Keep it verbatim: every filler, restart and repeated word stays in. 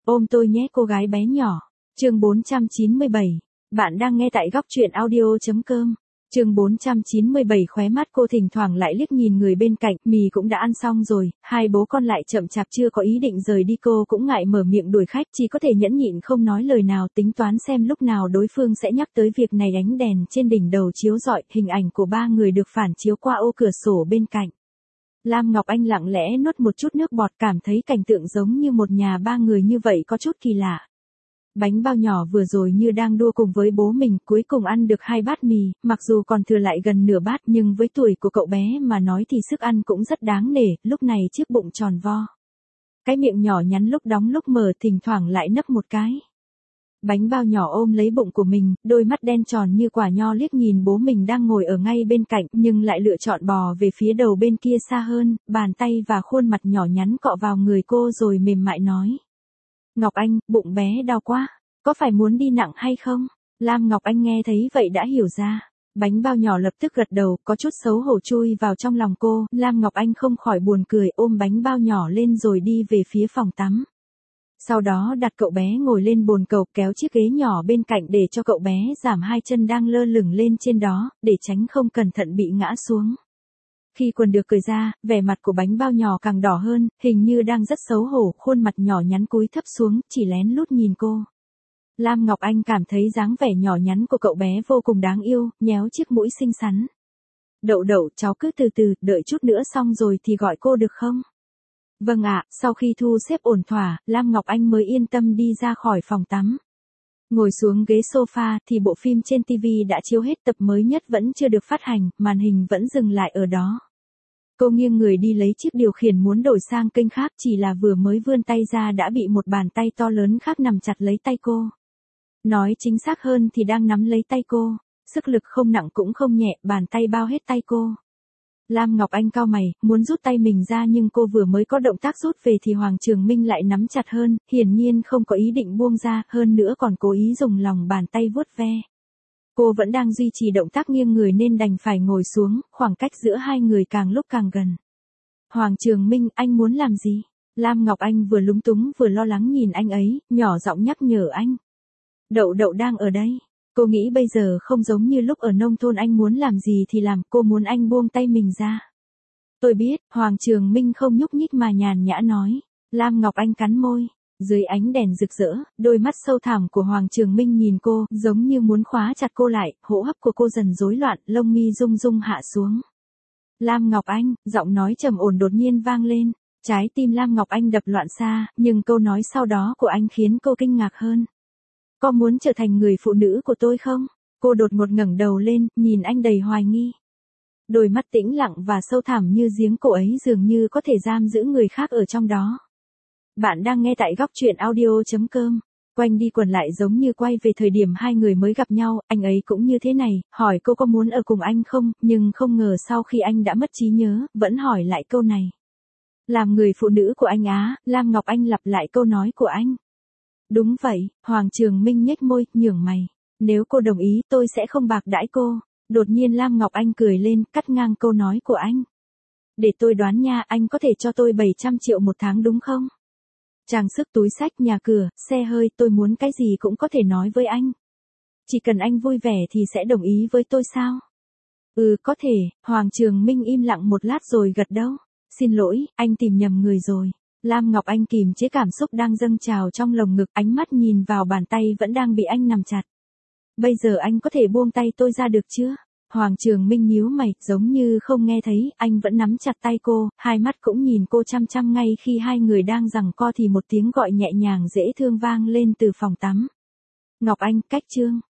Ôm tôi nhé cô gái bé nhỏ. Chương bốn trăm chín mươi bảy. Bạn đang nghe tại góc truyện audio chấm com. Chương bốn trăm chín mươi bảy. Khóe mắt cô thỉnh thoảng lại liếc nhìn người bên cạnh, mì cũng đã ăn xong rồi, hai bố con lại chậm chạp chưa có ý định rời đi, cô cũng ngại mở miệng đuổi khách, chỉ có thể nhẫn nhịn không nói lời nào, tính toán xem lúc nào đối phương sẽ nhắc tới việc này. Ánh đèn trên đỉnh đầu chiếu rọi, hình ảnh của ba người được phản chiếu qua ô cửa sổ bên cạnh. Lam Ngọc Anh lặng lẽ nuốt một chút nước bọt, cảm thấy cảnh tượng giống như một nhà ba người như vậy có chút kỳ lạ. Bánh bao nhỏ vừa rồi như đang đua cùng với bố mình, cuối cùng ăn được hai bát mì, mặc dù còn thừa lại gần nửa bát nhưng với tuổi của cậu bé mà nói thì sức ăn cũng rất đáng nể, lúc này chiếc bụng tròn vo. Cái miệng nhỏ nhắn lúc đóng lúc mở, thỉnh thoảng lại nấp một cái. Bánh bao nhỏ ôm lấy bụng của mình, đôi mắt đen tròn như quả nho liếc nhìn bố mình đang ngồi ở ngay bên cạnh, nhưng lại lựa chọn bò về phía đầu bên kia xa hơn, bàn tay và khuôn mặt nhỏ nhắn cọ vào người cô rồi mềm mại nói. Ngọc Anh, bụng bé đau quá, có phải muốn đi nặng hay không? Lam Ngọc Anh nghe thấy vậy đã hiểu ra. Bánh bao nhỏ lập tức gật đầu, có chút xấu hổ chui vào trong lòng cô, Lam Ngọc Anh không khỏi buồn cười, ôm bánh bao nhỏ lên rồi đi về phía phòng tắm. Sau đó đặt cậu bé ngồi lên bồn cầu, kéo chiếc ghế nhỏ bên cạnh để cho cậu bé giảm hai chân đang lơ lửng lên trên đó, để tránh không cẩn thận bị ngã xuống. Khi quần được cởi ra, vẻ mặt của bánh bao nhỏ càng đỏ hơn, hình như đang rất xấu hổ, khuôn mặt nhỏ nhắn cúi thấp xuống, chỉ lén lút nhìn cô. Lam Ngọc Anh cảm thấy dáng vẻ nhỏ nhắn của cậu bé vô cùng đáng yêu, nhéo chiếc mũi xinh xắn. Đậu đậu, cháu cứ từ từ, đợi chút nữa xong rồi thì gọi cô được không? Vâng ạ, sau khi thu xếp ổn thỏa, Lam Ngọc Anh mới yên tâm đi ra khỏi phòng tắm. Ngồi xuống ghế sofa thì bộ phim trên ti vi đã chiếu hết, tập mới nhất vẫn chưa được phát hành, màn hình vẫn dừng lại ở đó. Cô nghiêng người đi lấy chiếc điều khiển muốn đổi sang kênh khác, chỉ là vừa mới vươn tay ra đã bị một bàn tay to lớn khác nắm chặt lấy tay cô. Nói chính xác hơn thì đang nắm lấy tay cô, sức lực không nặng cũng không nhẹ, bàn tay bao hết tay cô. Lam Ngọc Anh cau mày, muốn rút tay mình ra nhưng cô vừa mới có động tác rút về thì Hoàng Trường Minh lại nắm chặt hơn, hiển nhiên không có ý định buông ra, hơn nữa còn cố ý dùng lòng bàn tay vuốt ve. Cô vẫn đang duy trì động tác nghiêng người nên đành phải ngồi xuống, khoảng cách giữa hai người càng lúc càng gần. Hoàng Trường Minh, anh muốn làm gì? Lam Ngọc Anh vừa lúng túng vừa lo lắng nhìn anh ấy, nhỏ giọng nhắc nhở anh. Đậu đậu đang ở đây. Cô nghĩ bây giờ không giống như lúc ở nông thôn, anh muốn làm gì thì làm, cô muốn anh buông tay mình ra. Tôi biết, Hoàng Trường Minh không nhúc nhích mà nhàn nhã nói. Lam Ngọc Anh cắn môi. Dưới ánh đèn rực rỡ, đôi mắt sâu thẳm của Hoàng Trường Minh nhìn cô, giống như muốn khóa chặt cô lại, hô hấp của cô dần rối loạn, lông mi rung rung hạ xuống. Lam Ngọc Anh, giọng nói trầm ổn đột nhiên vang lên. Trái tim Lam Ngọc Anh đập loạn xạ, nhưng câu nói sau đó của anh khiến cô kinh ngạc hơn. Có muốn trở thành người phụ nữ của tôi không? Cô đột ngột ngẩng đầu lên, nhìn anh đầy hoài nghi. Đôi mắt tĩnh lặng và sâu thẳm như giếng cổ ấy dường như có thể giam giữ người khác ở trong đó. Bạn đang nghe tại góc truyện audio chấm com. Quanh đi quẩn lại giống như quay về thời điểm hai người mới gặp nhau, anh ấy cũng như thế này, hỏi cô có muốn ở cùng anh không, nhưng không ngờ sau khi anh đã mất trí nhớ, vẫn hỏi lại câu này. Làm người phụ nữ của anh á, Lam Ngọc Anh lặp lại câu nói của anh. Đúng vậy, Hoàng Trường Minh nhếch môi, nhướng mày. Nếu cô đồng ý tôi sẽ không bạc đãi cô. Đột nhiên Lam Ngọc Anh cười lên, cắt ngang câu nói của anh. Để tôi đoán nha, anh có thể cho tôi bảy trăm triệu một tháng đúng không? Trang sức, túi xách, nhà cửa, xe hơi, tôi muốn cái gì cũng có thể nói với anh. Chỉ cần anh vui vẻ thì sẽ đồng ý với tôi sao? Ừ, có thể. Hoàng Trường Minh im lặng một lát rồi gật đầu. Xin lỗi, anh tìm nhầm người rồi. Lam Ngọc Anh kìm chế cảm xúc đang dâng trào trong lồng ngực, ánh mắt nhìn vào bàn tay vẫn đang bị anh nắm chặt. Bây giờ anh có thể buông tay tôi ra được chưa? Hoàng Trường Minh nhíu mày, giống như không nghe thấy, anh vẫn nắm chặt tay cô, hai mắt cũng nhìn cô chăm chăm. Ngay khi hai người đang giằng co thì một tiếng gọi nhẹ nhàng dễ thương vang lên từ phòng tắm. Ngọc Anh, cách chương.